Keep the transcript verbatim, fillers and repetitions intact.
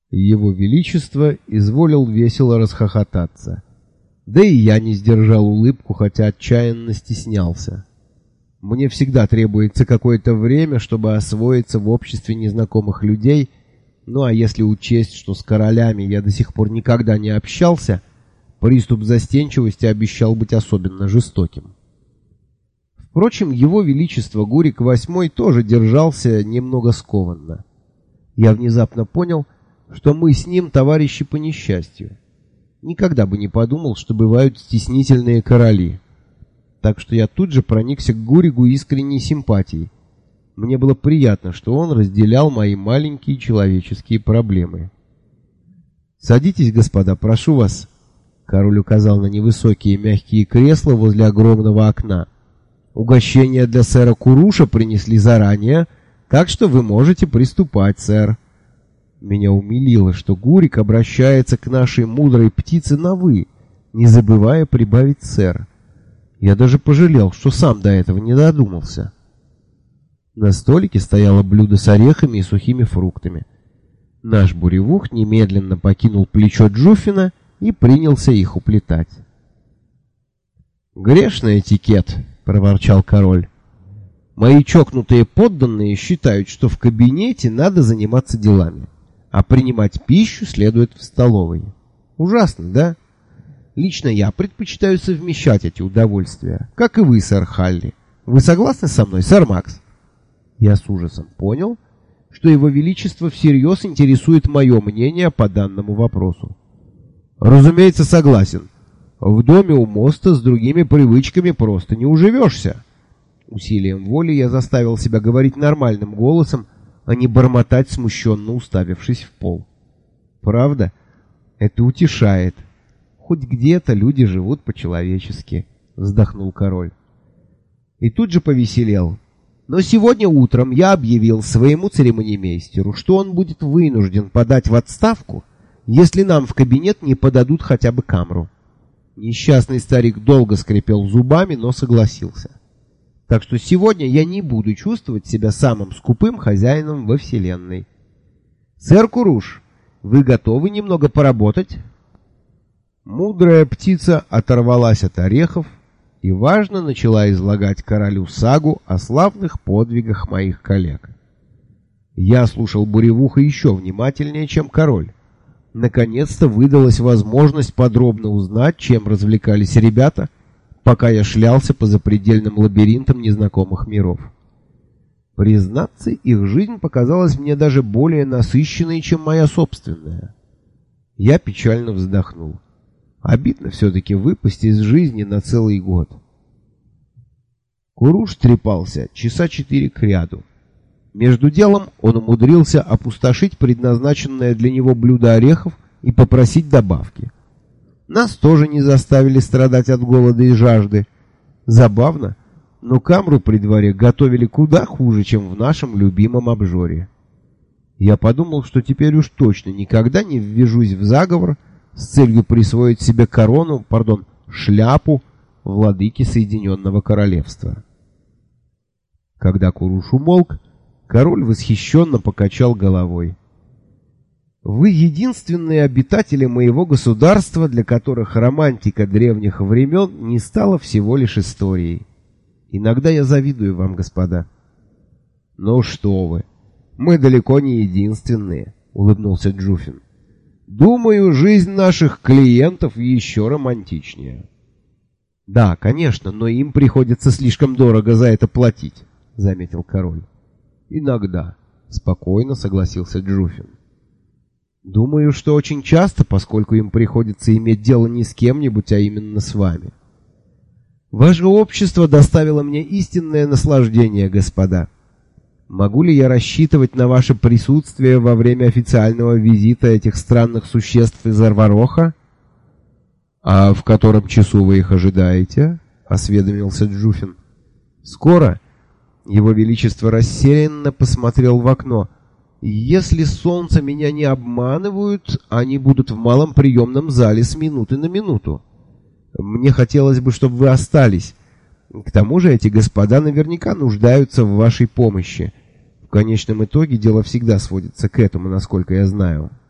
Его Величество изволил весело расхохотаться. Да и я не сдержал улыбку, хотя отчаянно стеснялся. Мне всегда требуется какое-то время, чтобы освоиться в обществе незнакомых людей, ну а если учесть, что с королями я до сих пор никогда не общался, приступ застенчивости обещал быть особенно жестоким. Впрочем, Его Величество Гурик восьмой тоже держался немного скованно. Я внезапно понял, что мы с ним товарищи по несчастью. Никогда бы не подумал, что бывают стеснительные короли. Так что я тут же проникся к Гуригу искренней симпатией. Мне было приятно, что он разделял мои маленькие человеческие проблемы. «Садитесь, господа, прошу вас». Король указал на невысокие мягкие кресла возле огромного окна. «Угощение для сэра Куруша принесли заранее, так что вы можете приступать, сэр». Меня умилило, что Гурик обращается к нашей мудрой птице на «вы», не забывая прибавить «сэр». Я даже пожалел, что сам до этого не додумался. На столике стояло блюдо с орехами и сухими фруктами. Наш буревух немедленно покинул плечо Джуффина и принялся их уплетать. «Грешный этикет», — проворчал король. «Мои чокнутые подданные считают, что в кабинете надо заниматься делами, а принимать пищу следует в столовой. Ужасно, да? Лично я предпочитаю совмещать эти удовольствия, как и вы, сэр Халли. Вы согласны со мной, сэр Макс?» Я с ужасом понял, что Его Величество всерьез интересует мое мнение по данному вопросу. «Разумеется, согласен. В доме у моста с другими привычками просто не уживешься». Усилием воли я заставил себя говорить нормальным голосом, а не бормотать, смущенно уставившись в пол. «Правда? Это утешает. Хоть где-то люди живут по-человечески», — вздохнул король. И тут же повеселел. «Но сегодня утром я объявил своему церемонимейстеру, что он будет вынужден подать в отставку, если нам в кабинет не подадут хотя бы камру». Несчастный старик долго скрипел зубами, но согласился. Так что сегодня я не буду чувствовать себя самым скупым хозяином во вселенной. «Сэр Куруш, вы готовы немного поработать?» Мудрая птица оторвалась от орехов и важно начала излагать королю сагу о славных подвигах моих коллег. Я слушал буревуха еще внимательнее, чем король. Наконец-то выдалась возможность подробно узнать, чем развлекались ребята, пока я шлялся по запредельным лабиринтам незнакомых миров. Признаться, их жизнь показалась мне даже более насыщенной, чем моя собственная. Я печально вздохнул. Обидно все-таки выпасть из жизни на целый год. Куруш трепался часа четыре кряду. Между делом он умудрился опустошить предназначенное для него блюдо орехов и попросить добавки. Нас тоже не заставили страдать от голода и жажды. Забавно, но камру при дворе готовили куда хуже, чем в нашем любимом обжоре. Я подумал, что теперь уж точно никогда не ввяжусь в заговор с целью присвоить себе корону, пардон, шляпу владыки Соединенного Королевства. Когда Куруш умолк, король восхищенно покачал головой. «Вы единственные обитатели моего государства, для которых романтика древних времен не стала всего лишь историей. Иногда я завидую вам, господа». «Ну что вы, мы далеко не единственные», — улыбнулся Джуффин. «Думаю, жизнь наших клиентов еще романтичнее». «Да, конечно, но им приходится слишком дорого за это платить», — заметил король. «Иногда», — спокойно согласился Джуффин. «Думаю, что очень часто, поскольку им приходится иметь дело не с кем-нибудь, а именно с вами. Ваше общество доставило мне истинное наслаждение, господа. Могу ли я рассчитывать на ваше присутствие во время официального визита этих странных существ из Арвароха?» «А в котором часу вы их ожидаете?» — осведомился Джуффин. «Скоро». Его Величество рассеянно посмотрел в окно. «Если солнце меня не обманывают, они будут в малом приемном зале с минуты на минуту. Мне хотелось бы, чтобы вы остались. К тому же эти господа наверняка нуждаются в вашей помощи. В конечном итоге дело всегда сводится к этому, насколько я знаю».